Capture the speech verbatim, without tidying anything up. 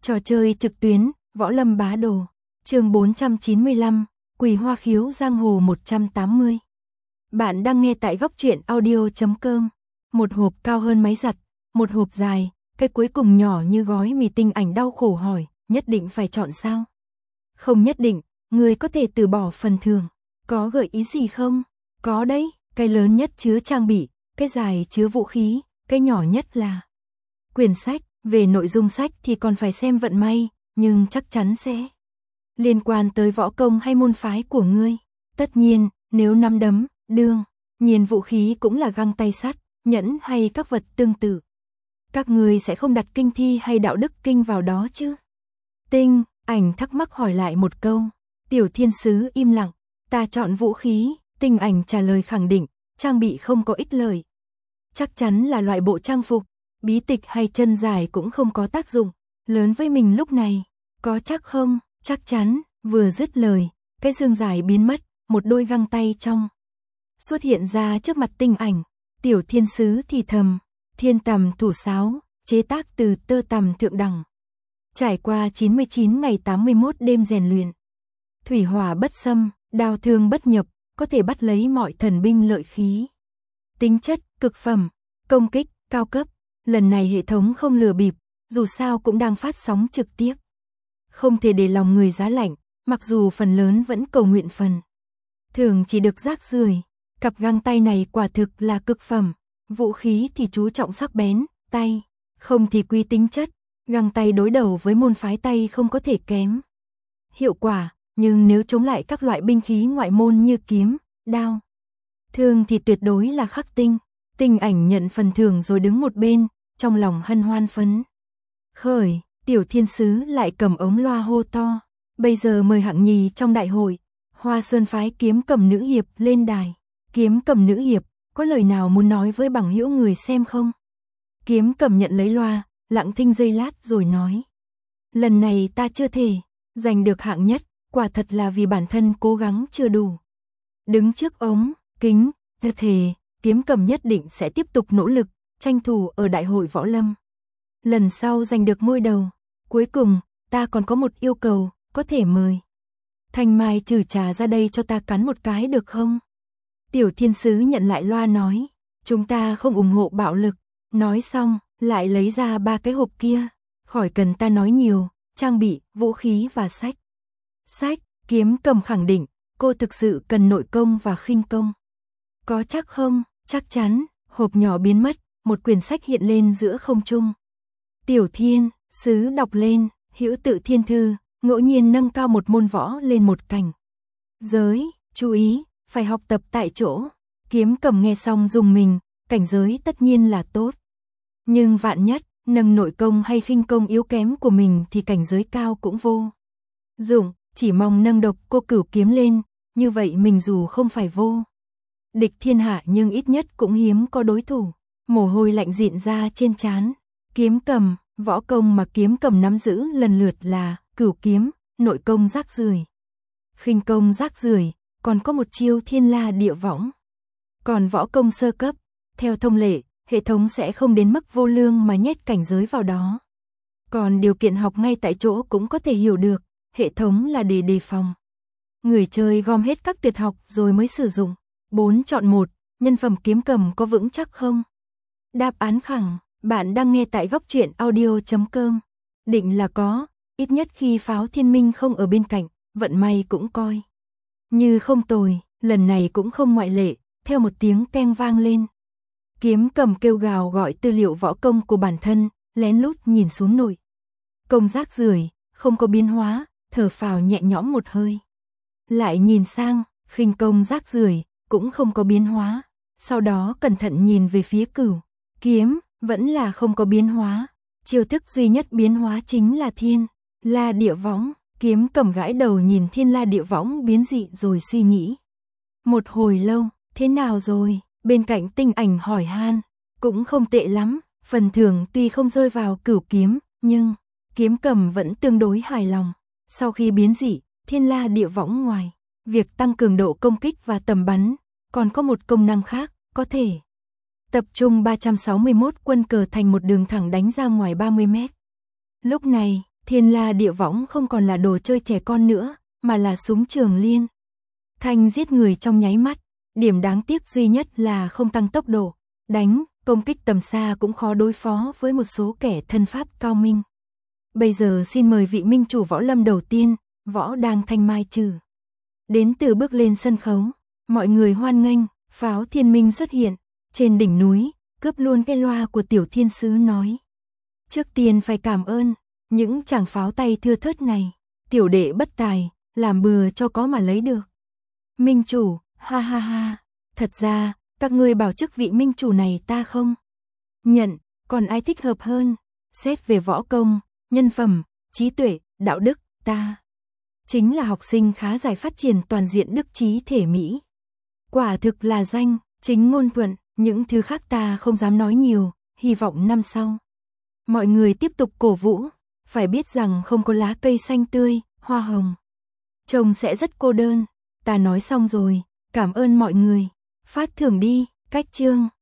Trò chơi trực tuyến, Võ Lâm Bá Đồ. Chương bốn trăm chín mươi lăm, Quỳ Hoa Khiếu Giang Hồ một trăm tám mươi. Bạn đang nghe tại góc truyện audio chấm com. Một hộp cao hơn máy giặt, một hộp dài, cái cuối cùng nhỏ như gói mì. Tinh Ảnh đau khổ hỏi, nhất định phải chọn sao? Không nhất định, người có thể từ bỏ phần thưởng. Có gợi ý gì không? Có đấy, cái lớn nhất chứa trang bị, cái dài chứa vũ khí, cái nhỏ nhất là quyển sách. Về nội dung sách thì còn phải xem vận may, nhưng chắc chắn sẽ liên quan tới võ công hay môn phái của ngươi. Tất nhiên, nếu nắm đấm, đương nhiên vũ khí cũng là găng tay sắt, nhẫn hay các vật tương tự. Các ngươi sẽ không đặt kinh thi hay đạo đức kinh vào đó chứ? Tinh Ảnh thắc mắc hỏi lại một câu. Tiểu Thiên Sứ im lặng. Ta chọn vũ khí. Tinh Ảnh trả lời khẳng định, trang bị không có ích lợi. Chắc chắn là loại bộ trang phục, bí tịch hay chân dài cũng không có tác dụng lớn với mình lúc này. Có chắc không? Chắc chắn. Vừa dứt lời, cái dương dài biến mất, một đôi găng tay trong xuất hiện ra trước mặt Tinh Ảnh. Tiểu Thiên Sứ thì thầm, Thiên Tầm Thủ Sáo, chế tác từ tơ tằm thượng đẳng. Trải qua chín mươi chín ngày tám mươi mốt đêm rèn luyện, thủy hỏa bất xâm, đao thương bất nhập, có thể bắt lấy mọi thần binh lợi khí. Tính chất cực phẩm, công kích cao cấp. Lần này hệ thống không lừa bịp, dù sao cũng đang phát sóng trực tiếp. Không thể để lòng người giá lạnh, mặc dù phần lớn vẫn cầu nguyện phần thường chỉ được rác rưởi. Cặp găng tay này quả thực là cực phẩm. Vũ khí thì chú trọng sắc bén, tay không thì quý tính chất. Găng tay đối đầu với môn phái tay không có thể kém hiệu quả, nhưng nếu chống lại các loại binh khí ngoại môn như kiếm, đao, thương thì tuyệt đối là khắc tinh. Tinh Ảnh nhận phần thưởng rồi đứng một bên, trong lòng hân hoan phấn khởi. Tiểu Thiên Sứ lại cầm ống loa hô to, bây giờ mời hạng nhì trong đại hội, Hoa Sơn phái Kiếm Cầm nữ hiệp lên đài. Kiếm Cầm nữ hiệp, có lời nào muốn nói với bằng hữu người xem không? Kiếm Cầm nhận lấy loa, lặng thinh giây lát rồi nói, lần này ta chưa thể giành được hạng nhất, quả thật là vì bản thân cố gắng chưa đủ. Đứng trước ống kính, thề Kiếm Cầm nhất định sẽ tiếp tục nỗ lực, tranh thủ ở đại hội võ lâm. Lần sau giành được ngôi đầu. Cuối cùng, ta còn có một yêu cầu, có thể mời Thanh Mai Trừ Trà ra đây cho ta cắn một cái được không? Tiểu Thiên Sứ nhận lại loa nói, chúng ta không ủng hộ bạo lực. Nói xong, lại lấy ra ba cái hộp kia, khỏi cần ta nói nhiều, trang bị, vũ khí và sách. Sách, Kiếm Cầm khẳng định, cô thực sự cần nội công và khinh công. Có chắc không? Chắc chắn. Hộp nhỏ biến mất, một quyển sách hiện lên giữa không trung. Tiểu Thiên Sứ đọc lên, Hữu Tự Thiên Thư, ngẫu nhiên nâng cao một môn võ lên một cảnh giới, chú ý, phải học tập tại chỗ. Kiếm Cầm nghe xong dùng mình, cảnh giới tất nhiên là tốt. Nhưng vạn nhất, nâng nội công hay khinh công yếu kém của mình thì cảnh giới cao cũng vô dụng, chỉ mong nâng độc cô cửu kiếm lên, như vậy mình dù không phải vô địch thiên hạ nhưng ít nhất cũng hiếm có đối thủ. Mồ hôi lạnh rịn ra trên trán. Kiếm Cầm, võ công mà Kiếm Cầm nắm giữ lần lượt là cửu kiếm, nội công rác rưởi, khinh công rác rưởi, còn có một chiêu Thiên La Địa Võng. Còn võ công sơ cấp, theo thông lệ, hệ thống sẽ không đến mức vô lương mà nhét cảnh giới vào đó. Còn điều kiện học ngay tại chỗ cũng có thể hiểu được, hệ thống là để đề phòng người chơi gom hết các tuyệt học rồi mới sử dụng. Bốn chọn một, nhân phẩm Kiếm Cầm có vững chắc không? Đáp án khẳng, bạn đang nghe tại góc truyện audio chấm com. Định là có, ít nhất khi Pháo Thiên Minh không ở bên cạnh, vận may cũng coi như không tồi, lần này cũng không ngoại lệ. Theo một tiếng keng vang lên, Kiếm Cầm kêu gào gọi tư liệu võ công của bản thân, lén lút nhìn xuống nội công rác rưởi, không có biến hóa, thở phào nhẹ nhõm một hơi. Lại nhìn sang, khinh công rác rưởi, cũng không có biến hóa. Sau đó cẩn thận nhìn về phía cửu kiếm, vẫn là không có biến hóa. Chiêu thức duy nhất biến hóa chính là Thiên La Địa Võng. Kiếm Cầm gãi đầu nhìn Thiên La Địa Võng biến dị rồi suy nghĩ một hồi lâu. Thế nào rồi? Bên cạnh Tinh Ảnh hỏi han. Cũng không tệ lắm, phần thưởng tuy không rơi vào cửu kiếm, nhưng Kiếm Cầm vẫn tương đối hài lòng. Sau khi biến dị, Thiên La Địa Võng ngoài việc tăng cường độ công kích và tầm bắn, còn có một công năng khác, có thể tập trung ba trăm sáu mươi mốt quân cờ thành một đường thẳng đánh ra ngoài ba mươi mét. Lúc này, Thiên La Địa Võng không còn là đồ chơi trẻ con nữa, mà là súng trường liên. Thanh giết người trong nháy mắt, điểm đáng tiếc duy nhất là không tăng tốc độ, đánh, công kích tầm xa cũng khó đối phó với một số kẻ thân pháp cao minh. Bây giờ xin mời vị minh chủ võ lâm đầu tiên, Võ Đang Thanh Mai Trừ. Đến từ bước lên sân khấu, mọi người hoan nghênh, pháo thiên minh xuất hiện, trên đỉnh núi, cướp luôn cái loa của tiểu thiên sứ nói. Trước tiên phải cảm ơn, những chàng pháo tay thưa thớt này, tiểu đệ bất tài, làm bừa cho có mà lấy được. Minh chủ, ha ha ha, thật ra, các ngươi bảo chức vị minh chủ này ta không nhận, còn ai thích hợp hơn, xét về võ công, nhân phẩm, trí tuệ, đạo đức, ta chính là học sinh khá giải phát triển toàn diện đức trí thể mỹ. Quả thực là danh, chính ngôn thuận, những thứ khác ta không dám nói nhiều, hy vọng năm sau. Mọi người tiếp tục cổ vũ, phải biết rằng không có lá cây xanh tươi, hoa hồng, trông sẽ rất cô đơn. Ta nói xong rồi, cảm ơn mọi người, phát thưởng đi, cách chương.